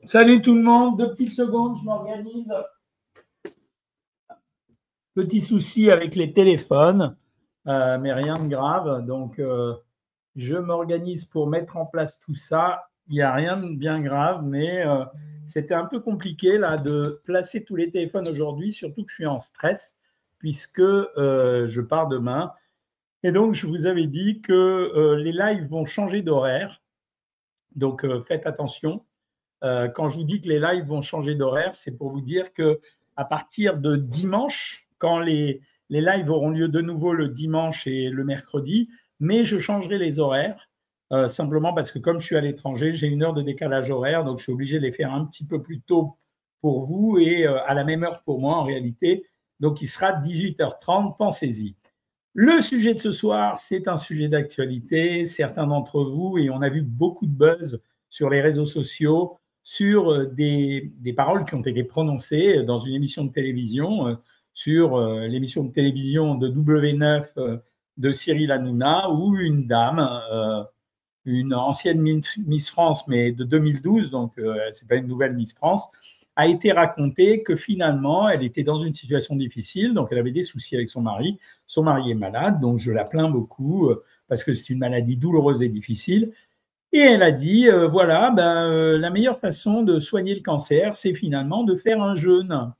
Salut tout le monde, 2 petites secondes, je m'organise. Petit souci avec les téléphones, mais rien de grave. Donc, je m'organise pour mettre en place tout ça. Il n'y a rien de bien grave, mais c'était un peu compliqué là de placer tous les téléphones aujourd'hui, surtout que je suis en stress puisque je pars demain. Et donc, je vous avais dit que les lives vont changer d'horaire. Donc, faites attention. Quand je vous dis que les lives vont changer d'horaire, c'est pour vous dire que à partir de dimanche, quand les lives auront lieu de nouveau le dimanche et le mercredi, mais je changerai les horaires, simplement parce que comme je suis à l'étranger, j'ai 1 heure de décalage horaire, donc je suis obligé de les faire un petit peu plus tôt pour vous et à la même heure pour moi en réalité. Donc il sera 18h30, pensez-y. Le sujet de ce soir, c'est un sujet d'actualité. Certains d'entre vous, et on a vu beaucoup de buzz sur les réseaux sociaux, sur des paroles qui ont été prononcées dans une émission de télévision, sur l'émission de télévision de W9 de Cyril Hanouna, où une dame, une ancienne Miss France, mais de 2012, donc ce n'est pas une nouvelle Miss France, a été raconté que finalement, elle était dans une situation difficile, donc elle avait des soucis avec son mari. Son mari est malade, donc je la plains beaucoup parce que c'est une maladie douloureuse et difficile. Et elle a dit, voilà, la meilleure façon de soigner le cancer, c'est finalement de faire un jeûne.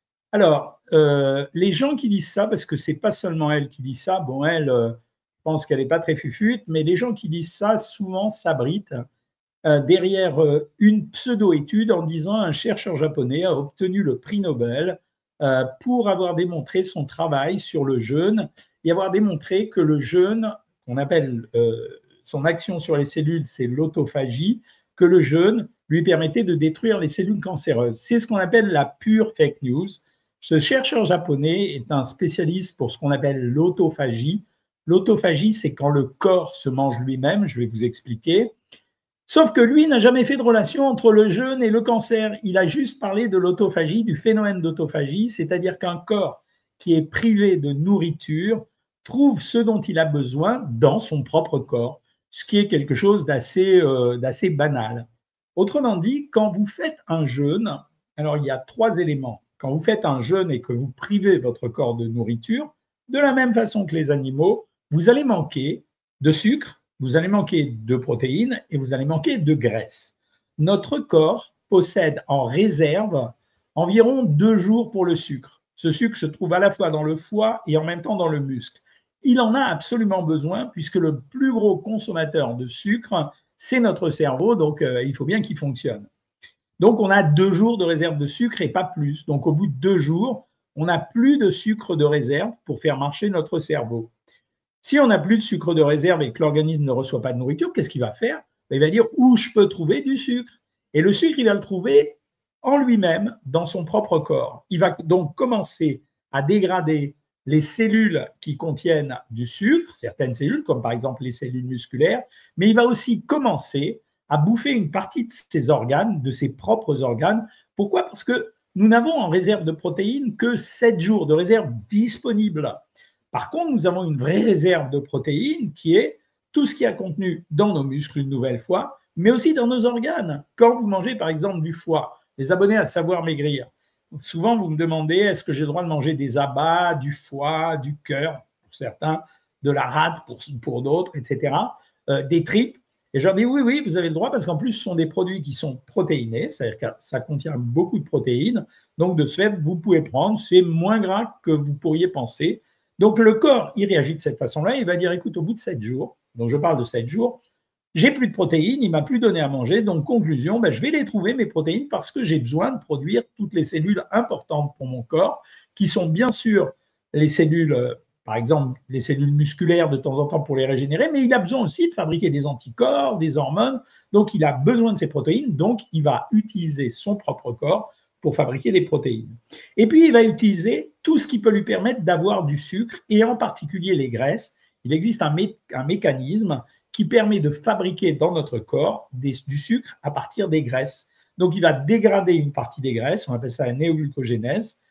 Alors, les gens qui disent ça, parce que c'est pas seulement elle qui dit ça, bon, elle pense qu'elle n'est pas très fufute, mais les gens qui disent ça souvent s'abritent derrière une pseudo-étude en disant un chercheur japonais a obtenu le prix Nobel pour avoir démontré son travail sur le jeûne et avoir démontré que le jeûne, qu'on appelle son action sur les cellules, c'est l'autophagie, que le jeûne lui permettait de détruire les cellules cancéreuses. C'est ce qu'on appelle la pure fake news. Ce chercheur japonais est un spécialiste pour ce qu'on appelle l'autophagie. L'autophagie, c'est quand le corps se mange lui-même, je vais vous expliquer. Sauf que lui n'a jamais fait de relation entre le jeûne et le cancer. Il a juste parlé de l'autophagie, du phénomène d'autophagie, c'est-à-dire qu'un corps qui est privé de nourriture trouve ce dont il a besoin dans son propre corps, ce qui est quelque chose d'assez banal. Autrement dit, quand vous faites un jeûne, alors il y a 3 éléments. Quand vous faites un jeûne et que vous privez votre corps de nourriture, de la même façon que les animaux, vous allez manquer de sucre, vous allez manquer de protéines et vous allez manquer de graisse. Notre corps possède en réserve environ 2 jours pour le sucre. Ce sucre se trouve à la fois dans le foie et en même temps dans le muscle. Il en a absolument besoin puisque le plus gros consommateur de sucre, c'est notre cerveau, donc il faut bien qu'il fonctionne. Donc on a 2 jours de réserve de sucre et pas plus. Donc au bout de 2 jours, on n'a plus de sucre de réserve pour faire marcher notre cerveau. Si on n'a plus de sucre de réserve et que l'organisme ne reçoit pas de nourriture, qu'est-ce qu'il va faire? Il va dire où je peux trouver du sucre. Et le sucre, il va le trouver en lui-même, dans son propre corps. Il va donc commencer à dégrader les cellules qui contiennent du sucre, certaines cellules, comme par exemple les cellules musculaires, mais il va aussi commencer à bouffer une partie de ses organes, de ses propres organes. Pourquoi? Parce que nous n'avons en réserve de protéines que 7 jours de réserve disponible. Par contre, nous avons une vraie réserve de protéines qui est tout ce qui est contenu dans nos muscles une nouvelle fois, mais aussi dans nos organes. Quand vous mangez par exemple du foie, les abonnés à Savoir Maigrir, souvent vous me demandez est-ce que j'ai le droit de manger des abats, du foie, du cœur pour certains, de la rate pour d'autres, etc., des tripes. Et je leur dis oui, oui, vous avez le droit parce qu'en plus, ce sont des produits qui sont protéinés, c'est-à-dire que ça contient beaucoup de protéines. Donc, de ce fait, vous pouvez prendre, c'est moins gras que vous pourriez penser. Donc, le corps, il réagit de cette façon-là. Il va dire, écoute, au bout de 7 jours, donc je parle de 7 jours, j'ai plus de protéines, il m'a plus donné à manger. Donc, conclusion, je vais les trouver, mes protéines, parce que j'ai besoin de produire toutes les cellules importantes pour mon corps, qui sont bien sûr les cellules, par exemple, les cellules musculaires de temps en temps pour les régénérer, mais il a besoin aussi de fabriquer des anticorps, des hormones. Donc, il a besoin de ces protéines. Donc, il va utiliser son propre corps pour fabriquer des protéines. Et puis, il va utiliser tout ce qui peut lui permettre d'avoir du sucre, et en particulier les graisses. Il existe un mécanisme qui permet de fabriquer dans notre corps du sucre à partir des graisses. Donc, il va dégrader une partie des graisses, on appelle ça la néoglucogénèse,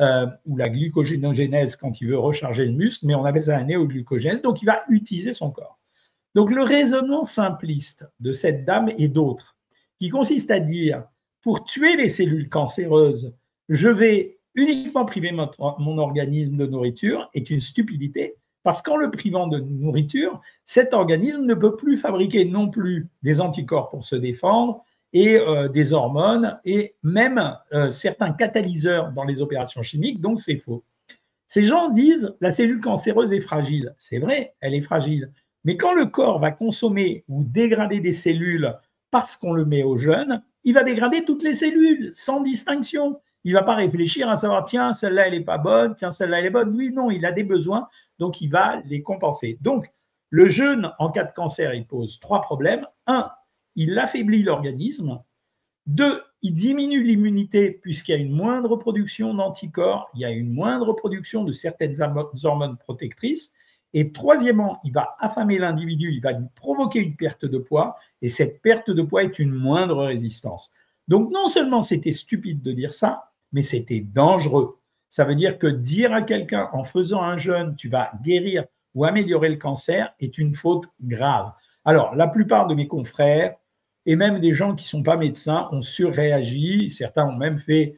ou la glycogénogénèse quand il veut recharger le muscle, mais on appelle ça la néoglucogénèse, donc il va utiliser son corps. Donc, le raisonnement simpliste de cette dame et d'autres, qui consiste à dire pour tuer les cellules cancéreuses, je vais uniquement priver mon organisme de nourriture est une stupidité, parce qu'en le privant de nourriture, cet organisme ne peut plus fabriquer non plus des anticorps pour se défendre et des hormones et même certains catalyseurs dans les opérations chimiques, donc c'est faux. Ces gens disent la cellule cancéreuse est fragile. C'est vrai, elle est fragile. Mais quand le corps va consommer ou dégrader des cellules parce qu'on le met au jeûne, il va dégrader toutes les cellules sans distinction. Il ne va pas réfléchir à savoir tiens, celle-là, elle n'est pas bonne, tiens, celle-là, elle est bonne. Oui, non, il a des besoins, donc il va les compenser. Donc, le jeûne en cas de cancer, il pose 3 problèmes. 1, il affaiblit l'organisme. 2, il diminue l'immunité puisqu'il y a une moindre production d'anticorps, il y a une moindre production de certaines hormones protectrices. Et troisièmement, il va affamer l'individu, il va lui provoquer une perte de poids, et cette perte de poids est une moindre résistance. Donc non seulement c'était stupide de dire ça, mais c'était dangereux. Ça veut dire que dire à quelqu'un en faisant un jeûne, tu vas guérir ou améliorer le cancer est une faute grave. Alors, la plupart de mes confrères, et même des gens qui ne sont pas médecins ont surréagi. Certains ont même fait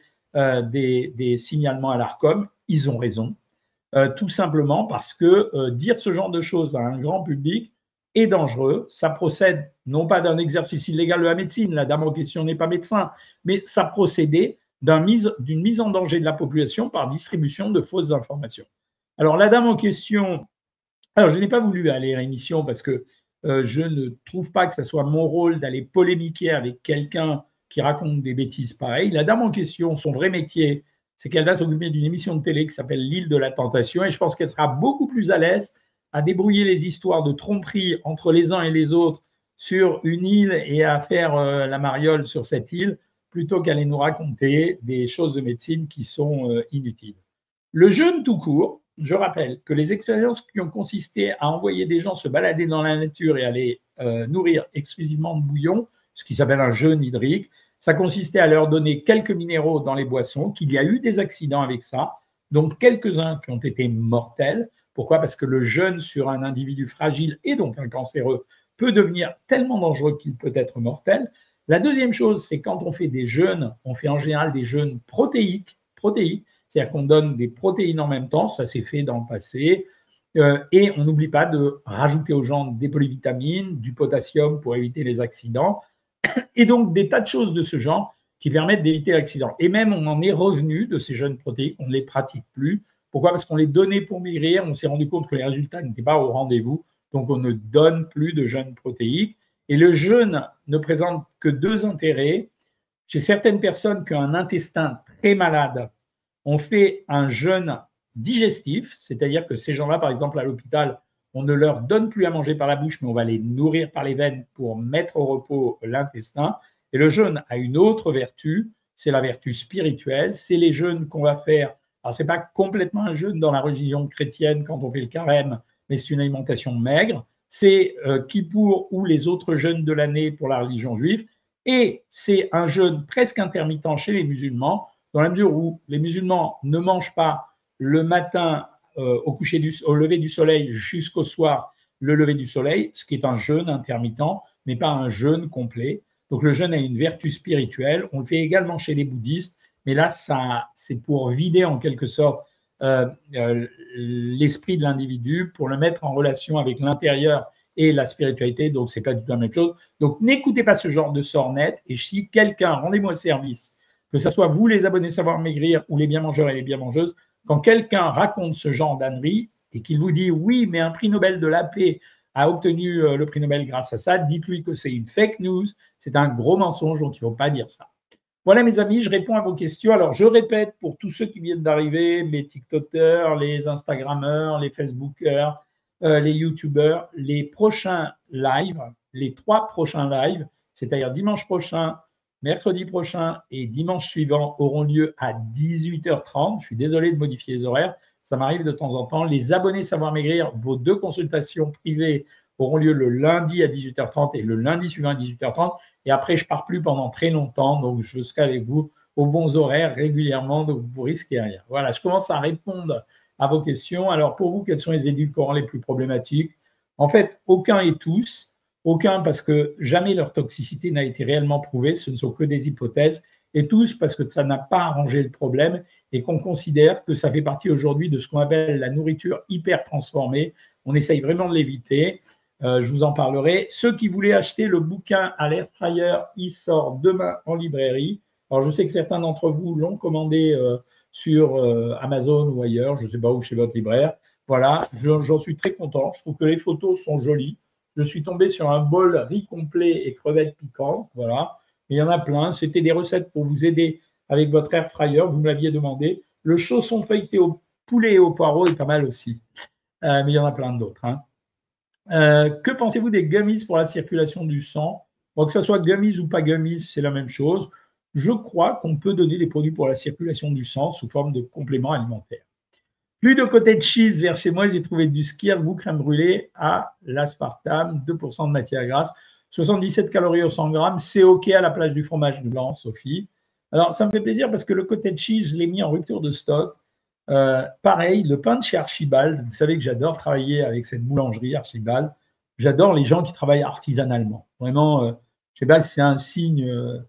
des signalements à l'ARCOM. Ils ont raison. Tout simplement parce que dire ce genre de choses à un grand public est dangereux. Ça procède non pas d'un exercice illégal de la médecine, la dame en question n'est pas médecin, mais ça procédait d'une mise en danger de la population par distribution de fausses informations. Alors la dame en question, alors je n'ai pas voulu aller à l'émission parce que je ne trouve pas que ce soit mon rôle d'aller polémiquer avec quelqu'un qui raconte des bêtises pareilles. La dame en question, son vrai métier, c'est qu'elle va s'occuper d'une émission de télé qui s'appelle L'île de la tentation, et je pense qu'elle sera beaucoup plus à l'aise à débrouiller les histoires de tromperie entre les uns et les autres sur une île et à faire la mariole sur cette île, plutôt qu'aller nous raconter des choses de médecine qui sont inutiles. Le jeûne tout court, je rappelle que les expériences qui ont consisté à envoyer des gens se balader dans la nature et à les nourrir exclusivement de bouillon, ce qui s'appelle un jeûne hydrique, ça consistait à leur donner quelques minéraux dans les boissons, qu'il y a eu des accidents avec ça, donc quelques-uns qui ont été mortels. Pourquoi? Parce que le jeûne sur un individu fragile et donc un cancéreux peut devenir tellement dangereux qu'il peut être mortel. La deuxième chose, c'est quand on fait des jeûnes, on fait en général des jeûnes protéiques, c'est-à-dire qu'on donne des protéines en même temps, ça s'est fait dans le passé, et on n'oublie pas de rajouter aux gens des polyvitamines, du potassium pour éviter les accidents, et donc des tas de choses de ce genre qui permettent d'éviter l'accident. Et même on en est revenu de ces jeûnes protéiques, on ne les pratique plus. Pourquoi? Parce qu'on les donnait pour maigrir, on s'est rendu compte que les résultats n'étaient pas au rendez-vous, donc on ne donne plus de jeûnes protéiques. Et le jeûne ne présente que 2 intérêts. Chez certaines personnes qui ont un intestin très malade, on fait un jeûne digestif, c'est-à-dire que ces gens-là, par exemple, à l'hôpital, on ne leur donne plus à manger par la bouche, mais on va les nourrir par les veines pour mettre au repos l'intestin. Et le jeûne a une autre vertu, c'est la vertu spirituelle. C'est les jeûnes qu'on va faire. Alors, ce n'est pas complètement un jeûne dans la religion chrétienne quand on fait le carême, mais c'est une alimentation maigre. C'est Kippour ou les autres jeûnes de l'année pour la religion juive. Et c'est un jeûne presque intermittent chez les musulmans, dans la mesure où les musulmans ne mangent pas le matin au lever du soleil jusqu'au soir le lever du soleil, ce qui est un jeûne intermittent, mais pas un jeûne complet. Donc le jeûne a une vertu spirituelle. On le fait également chez les bouddhistes, mais là, c'est pour vider en quelque sorte l'esprit de l'individu, pour le mettre en relation avec l'intérieur et la spiritualité, donc c'est pas du tout la même chose. Donc n'écoutez pas ce genre de sornettes, et si quelqu'un, rendez-moi service, que ce soit vous les abonnés Savoir Maigrir ou les bien mangeurs et les bien mangeuses, quand quelqu'un raconte ce genre d'ânerie et qu'il vous dit oui, mais un prix Nobel de la paix a obtenu le prix Nobel grâce à ça, dites-lui que c'est une fake news, c'est un gros mensonge, donc il ne faut pas dire ça. Voilà mes amis, je réponds à vos questions. Alors je répète pour tous ceux qui viennent d'arriver, les TikTokers, les Instagrammeurs, les Facebookers, les YouTubers, les prochains lives, les 3 prochains lives, c'est-à-dire dimanche prochain, mercredi prochain et dimanche suivant, auront lieu à 18h30. Je suis désolé de modifier les horaires, ça m'arrive de temps en temps. Les abonnés Savoir Maigrir, vos 2 consultations privées auront lieu le lundi à 18h30 et le lundi suivant à 18h30. Et après, je ne pars plus pendant très longtemps, donc je serai avec vous aux bons horaires régulièrement, donc vous risquez rien. Voilà, je commence à répondre à vos questions. Alors pour vous, quels sont les édulcorants les plus problématiques? En fait, aucun et tous. Aucun parce que jamais leur toxicité n'a été réellement prouvée, ce ne sont que des hypothèses, et tous parce que ça n'a pas arrangé le problème et qu'on considère que ça fait partie aujourd'hui de ce qu'on appelle la nourriture hyper transformée. On essaye vraiment de l'éviter. Je vous en parlerai. Ceux qui voulaient acheter le bouquin à l'air fryer, il sort demain en librairie. Alors, je sais que certains d'entre vous l'ont commandé sur Amazon ou ailleurs, je ne sais pas où, chez votre libraire. Voilà, j'en suis très content. Je trouve que les photos sont jolies. Je suis tombé sur un bol riz complet et crevettes piquantes. Voilà, il y en a plein. C'était des recettes pour vous aider avec votre air fryer. Vous me l'aviez demandé. Le chausson feuilleté au poulet et au poireau est pas mal aussi. Mais il y en a plein d'autres. Hein. Que pensez-vous des gummies pour la circulation du sang? Bon, que ce soit gummies ou pas gummies, c'est la même chose. Je crois qu'on peut donner des produits pour la circulation du sang sous forme de compléments alimentaires. Plus de cottage cheese vers chez moi, j'ai trouvé du skyr goût crème brûlée à l'aspartame, 2% de matière grasse, 77 calories au 100 grammes. C'est OK à la place du fromage blanc, Sophie. Alors, ça me fait plaisir parce que le cottage cheese, je l'ai mis en rupture de stock. Pareil, le pain de chez Archibald, vous savez que j'adore travailler avec cette boulangerie Archibald. J'adore les gens qui travaillent artisanalement. Vraiment, je sais pas si c'est un signe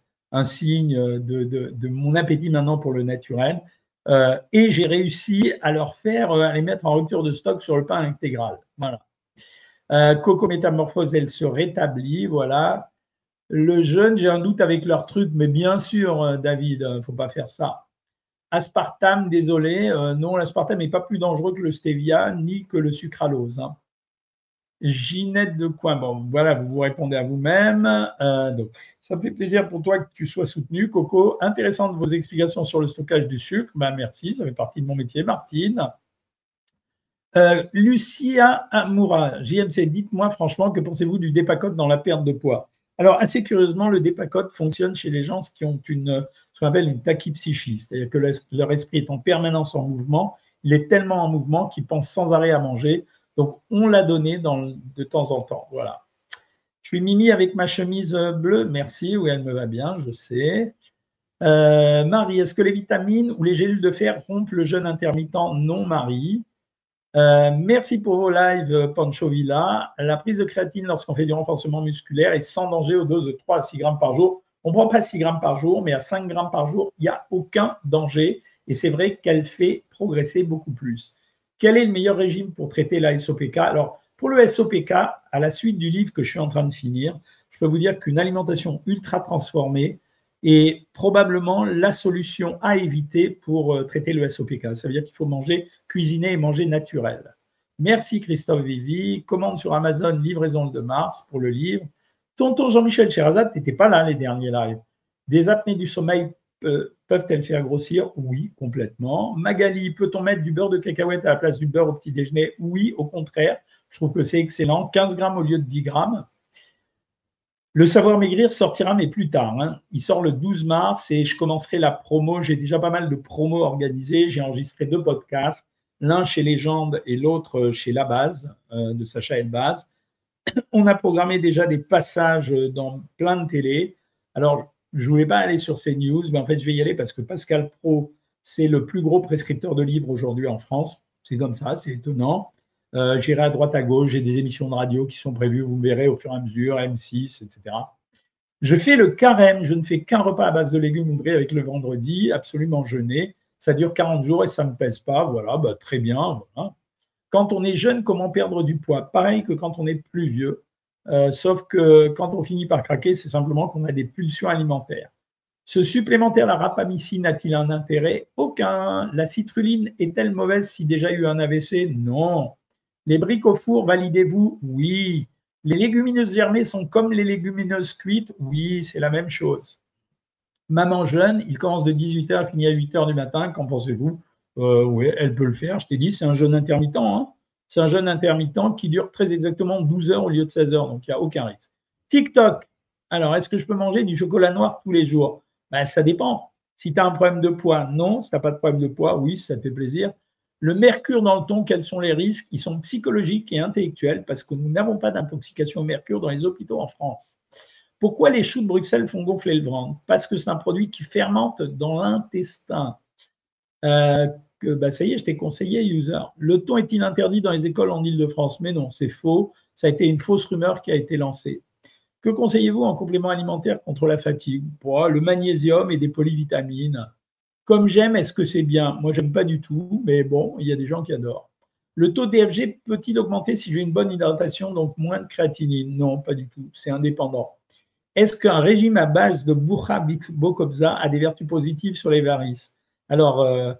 de mon appétit maintenant pour le naturel. Et j'ai réussi à leur faire, à les mettre en rupture de stock sur le pain intégral. Voilà. Coco Métamorphose, elle se rétablit. Voilà. Le jeûne, j'ai un doute avec leur truc, mais bien sûr, David, il ne faut pas faire ça. Aspartame, désolé, non, l'aspartame n'est pas plus dangereux que le stevia ni que le sucralose. Hein. Ginette de Coin, bon, voilà, vous vous répondez à vous-même. Donc, ça me fait plaisir pour toi que tu sois soutenu, Coco. Intéressantes vos explications sur le stockage du sucre. Ben, merci, ça fait partie de mon métier, Martine. Lucia Amoura, JMC, dites-moi franchement, que pensez-vous du Dépacote dans la perte de poids? Alors, assez curieusement, le Dépacote fonctionne chez les gens qui ont ce qu'on appelle une tachypsychie, c'est-à-dire que leur esprit est en permanence en mouvement, il est tellement en mouvement qu'il pense sans arrêt à manger. Donc, on l'a donné de temps en temps. Voilà. Je suis Mimi avec ma chemise bleue, merci, oui, elle me va bien, je sais. Marie, est-ce que les vitamines ou les gélules de fer rompent le jeûne intermittent? Non, Marie. Merci pour vos lives, Pancho Villa. La prise de créatine lorsqu'on fait du renforcement musculaire est sans danger aux doses de 3 à 6 grammes par jour. On ne prend pas 6 grammes par jour, mais à 5 grammes par jour, il n'y a aucun danger. Et c'est vrai qu'elle fait progresser beaucoup plus. Quel est le meilleur régime pour traiter la SOPK? Alors, pour le SOPK, à la suite du livre que je suis en train de finir, je peux vous dire qu'une alimentation ultra transformée est probablement la solution à éviter pour traiter le SOPK. Ça veut dire qu'il faut manger, cuisiner et manger naturel. Merci Christophe Vivi. Commande sur Amazon, livraison de mars pour le livre. Tonton Jean-Michel Sherazade, tu n'étais pas là les derniers lives. Des apnées du sommeil peuvent-elles faire grossir? Oui, complètement. Magali, peut-on mettre du beurre de cacahuète à la place du beurre au petit déjeuner? Oui, au contraire. Je trouve que c'est excellent. 15 grammes au lieu de 10 grammes. Le Savoir Maigrir sortira, mais plus tard. Hein. Il sort le 12 mars et je commencerai la promo. J'ai déjà pas mal de promos organisées. J'ai enregistré 2 podcasts, l'un chez Légende et l'autre chez La Base, de Sacha Elbaz. On a programmé déjà des passages dans plein de télé. Alors, je ne voulais pas aller sur ces news, mais en fait, je vais y aller parce que Pascal Pro, c'est le plus gros prescripteur de livres aujourd'hui en France. C'est comme ça, c'est étonnant. J'irai à droite à gauche, j'ai des émissions de radio qui sont prévues, vous me verrez au fur et à mesure, M6, etc. Je fais le carême, je ne fais qu'un repas à base de légumes ou de riz avec le vendredi, absolument jeûné. Ça dure 40 jours et ça ne me pèse pas, voilà, bah, très bien. Voilà. Quand on est jeune, comment perdre du poids? Pareil que quand on est plus vieux, sauf que quand on finit par craquer, c'est simplement qu'on a des pulsions alimentaires. Ce supplémentaire, la rapamycine, a-t-il un intérêt? Aucun. La citrulline est-elle mauvaise si déjà eu un AVC? Non. Les briques au four, validez-vous? Oui. Les légumineuses germées sont comme les légumineuses cuites? Oui, c'est la même chose. Maman jeune, il commence de 18h, finit à 8h du matin, qu'en pensez-vous? Oui, elle peut le faire, je t'ai dit, c'est un jeûne intermittent. Hein. C'est un jeûne intermittent qui dure très exactement 12 heures au lieu de 16 heures, donc il n'y a aucun risque. TikTok, alors est-ce que je peux manger du chocolat noir tous les jours? Ben, ça dépend. Si tu as un problème de poids, non. Si tu n'as pas de problème de poids, oui, ça te fait plaisir. Le mercure dans le thon, quels sont les risques? Ils sont psychologiques et intellectuels parce que nous n'avons pas d'intoxication au mercure dans les hôpitaux en France. Pourquoi les choux de Bruxelles font gonfler le ventre? Parce que c'est un produit qui fermente dans l'intestin. Ça y est, je t'ai conseillé, user. Le thon est-il interdit dans les écoles en Ile-de-France? Mais non, c'est faux. Ça a été une fausse rumeur qui a été lancée. Que conseillez-vous en complément alimentaire contre la fatigue? Le magnésium et des polyvitamines. Comme j'aime, est-ce que c'est bien? Moi, j'aime pas du tout, mais bon, il y a des gens qui adorent. Le taux DFG peut-il augmenter si j'ai une bonne hydratation, donc moins de créatinine? Non, pas du tout, c'est indépendant. Est-ce qu'un régime à base de Bucha Bokobza a des vertus positives sur les varices? Alors,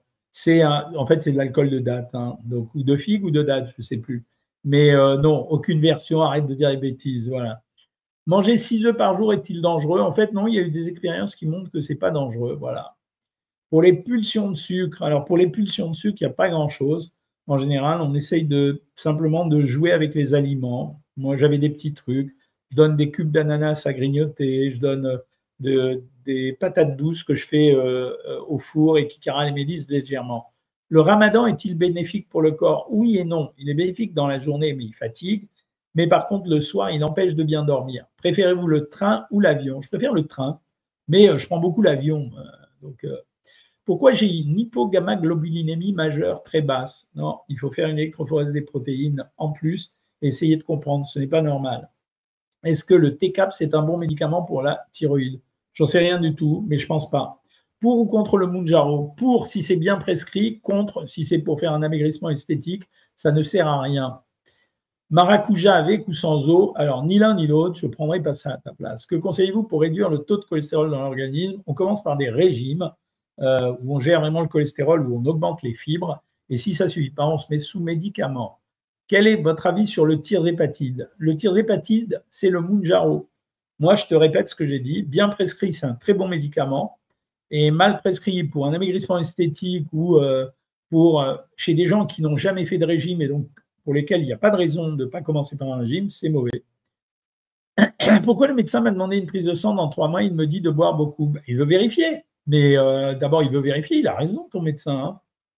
en fait, c'est de l'alcool de date, hein, donc, ou de figue ou de date, je ne sais plus. Mais non, aucune version, arrête de dire des bêtises, voilà. Manger 6 œufs par jour est-il dangereux? En fait, non, il y a eu des expériences qui montrent que ce n'est pas dangereux, voilà. Pour les pulsions de sucre, alors pour les pulsions de sucre, il n'y a pas grand-chose. En général, on essaye simplement de jouer avec les aliments. Moi, j'avais des petits trucs. Je donne des cubes d'ananas à grignoter, je donne des patates douces que je fais au four et qui caramélisent légèrement. Le ramadan est-il bénéfique pour le corps? Oui et non. Il est bénéfique dans la journée, mais il fatigue. Mais par contre, le soir, il empêche de bien dormir. Préférez-vous le train ou l'avion? Je préfère le train, mais je prends beaucoup l'avion. Donc, pourquoi j'ai une hypogammaglobulinémie majeure très basse? Non, il faut faire une électrophorèse des protéines en plus et essayer de comprendre, ce n'est pas normal. Est-ce que le TCAP, c'est un bon médicament pour la thyroïde? J'en sais rien du tout, mais je pense pas. Pour ou contre le Mounjaro? Pour si c'est bien prescrit, contre si c'est pour faire un amaigrissement esthétique, ça ne sert à rien. Maracuja avec ou sans eau? Alors, ni l'un ni l'autre, je ne prendrai pas ça à ta place. Que conseillez-vous pour réduire le taux de cholestérol dans l'organisme? On commence par des régimes où on gère vraiment le cholestérol, où on augmente les fibres. Et si ça ne suffit pas, on se met sous médicaments. Quel est votre avis sur le tirzépatide? Le tirzépatide, c'est le Mounjaro. Moi, je te répète ce que j'ai dit. Bien prescrit, c'est un très bon médicament. Et mal prescrit pour un amaigrissement esthétique ou chez des gens qui n'ont jamais fait de régime et donc pour lesquels il n'y a pas de raison de ne pas commencer par un régime, c'est mauvais. Pourquoi le médecin m'a demandé une prise de sang dans 3 mois? Il me dit de boire beaucoup. Il veut vérifier. Mais d'abord, il veut vérifier. Il a raison, ton médecin. Hein.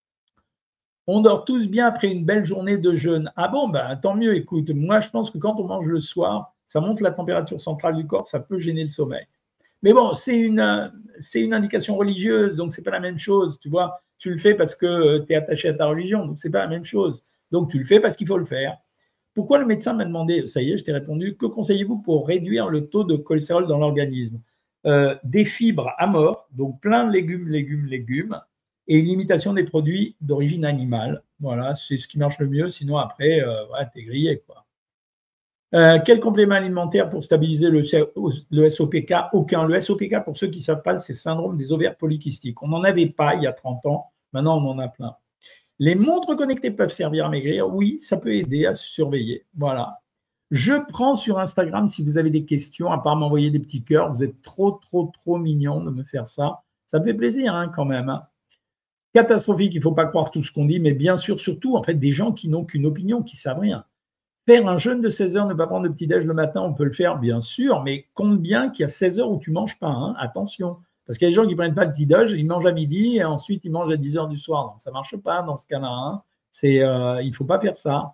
On dort tous bien après une belle journée de jeûne. Ah bon, ben, tant mieux. Écoute, moi, je pense que quand on mange le soir, ça monte la température centrale du corps, ça peut gêner le sommeil. Mais bon, c'est une indication religieuse, donc ce n'est pas la même chose. Tu vois, tu le fais parce que tu es attaché à ta religion, donc ce n'est pas la même chose. Donc tu le fais parce qu'il faut le faire. Pourquoi le médecin m'a demandé, ça y est, je t'ai répondu, que conseillez-vous pour réduire le taux de cholestérol dans l'organisme? Des fibres à mort, donc plein de légumes, et une limitation des produits d'origine animale. Voilà, c'est ce qui marche le mieux, sinon après, voilà, t'es grillé, quoi. Quel complément alimentaire pour stabiliser le SOPK? Aucun. Le SOPK, pour ceux qui ne savent pas, c'est le syndrome des ovaires polykystiques. On n'en avait pas il y a 30 ans, maintenant on en a plein. Les montres connectées peuvent servir à maigrir? Oui, ça peut aider à se surveiller. Voilà. Je prends sur Instagram si vous avez des questions, à part m'envoyer des petits cœurs. Vous êtes trop mignons de me faire ça. Ça me fait plaisir hein, quand même. Hein. Catastrophique, il ne faut pas croire tout ce qu'on dit, mais bien sûr, surtout, en fait, des gens qui n'ont qu'une opinion, qui ne savent rien. Faire un jeûne de 16 heures, ne pas prendre de petit-déj le matin, on peut le faire, bien sûr, mais compte bien qu'il y a 16 heures où tu ne manges pas. Hein, attention. Parce qu'il y a des gens qui ne prennent pas le petit-déj, ils mangent à midi et ensuite ils mangent à 10 heures du soir. Donc ça ne marche pas dans ce cas-là. Hein. Il ne faut pas faire ça.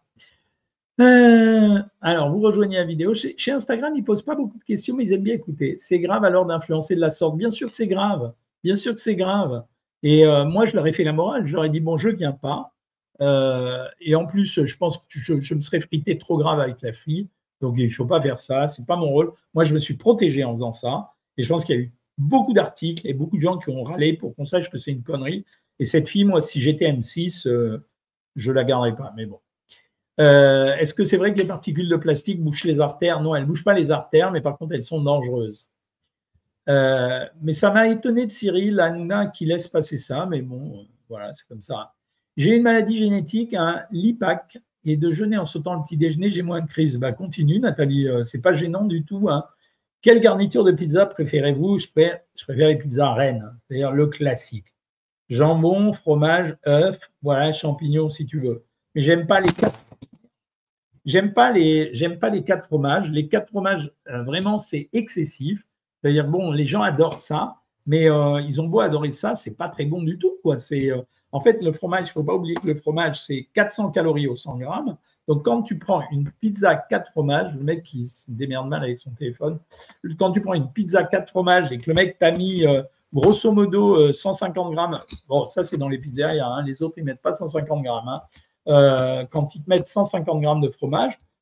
Alors, vous rejoignez la vidéo. Chez Instagram, ils ne posent pas beaucoup de questions, mais ils aiment bien écouter. C'est grave alors d'influencer de la sorte? Bien sûr que c'est grave. Bien sûr que c'est grave. Et moi, je leur ai fait la morale. Je leur ai dit, bon, je ne viens pas. Et en plus, je pense que je me serais frité trop grave avec la fille. Donc, il ne faut pas faire ça. Ce n'est pas mon rôle. Moi, je me suis protégé en faisant ça. Et je pense qu'il y a eu beaucoup d'articles et beaucoup de gens qui ont râlé pour qu'on sache que c'est une connerie. Et cette fille, moi, si j'étais M6, je ne la garderais pas. Mais bon. Est-ce que c'est vrai que les particules de plastique bouchent les artères? Non, elles ne bouchent pas les artères, mais par contre, elles sont dangereuses. Mais ça m'a étonné de Cyril Hanouna qui laisse passer ça, mais bon, voilà, c'est comme ça. J'ai une maladie génétique, un LIPAC, et de jeûner en sautant le petit déjeuner, j'ai moins de crise. Bah, continue, Nathalie, c'est pas gênant du tout. Hein. Quelle garniture de pizza préférez-vous? Je préfère les pizzas Rennes, c'est-à-dire le classique. Jambon, fromage, œuf, voilà, champignons si tu veux. Mais j'aime pas les quatre. J'aime pas les 4 fromages. Les 4 fromages, vraiment, c'est excessif. C'est-à-dire, bon, les gens adorent ça, mais ils ont beau adorer ça, c'est pas très bon du tout, quoi. En fait, le fromage, il faut pas oublier que le fromage, c'est 400 calories au 100 grammes. Donc, quand tu prends une pizza 4 fromages, le mec qui se démerde mal avec son téléphone, quand tu prends une pizza 4 fromages et que le mec t'a mis grosso modo 150 grammes, bon, ça c'est dans les pizzerias, hein, les autres ils mettent pas 150 grammes. Hein, quand ils te mettent 150 grammes de fromage,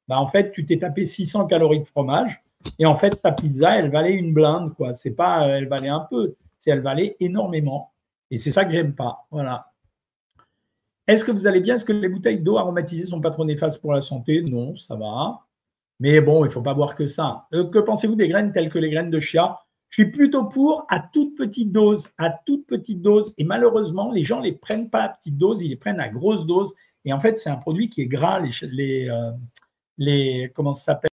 bah, en fait, tu t'es tapé 600 calories de fromage et en fait, ta pizza, elle valait une blinde, quoi. C'est pas, elle valait un peu, c'est elle valait énormément. Et c'est ça que j'aime pas. Voilà. Est-ce que vous allez bien? Est-ce que les bouteilles d'eau aromatisées sont pas trop néfastes pour la santé? Non, ça va. Mais bon, il ne faut pas boire que ça. Que pensez-vous des graines telles que les graines de chia? Je suis plutôt pour à toute petite dose, à toute petite dose. Et malheureusement, les gens ne les prennent pas à petite dose, ils les prennent à grosse dose. Et en fait, c'est un produit qui est gras, comment ça s'appelle?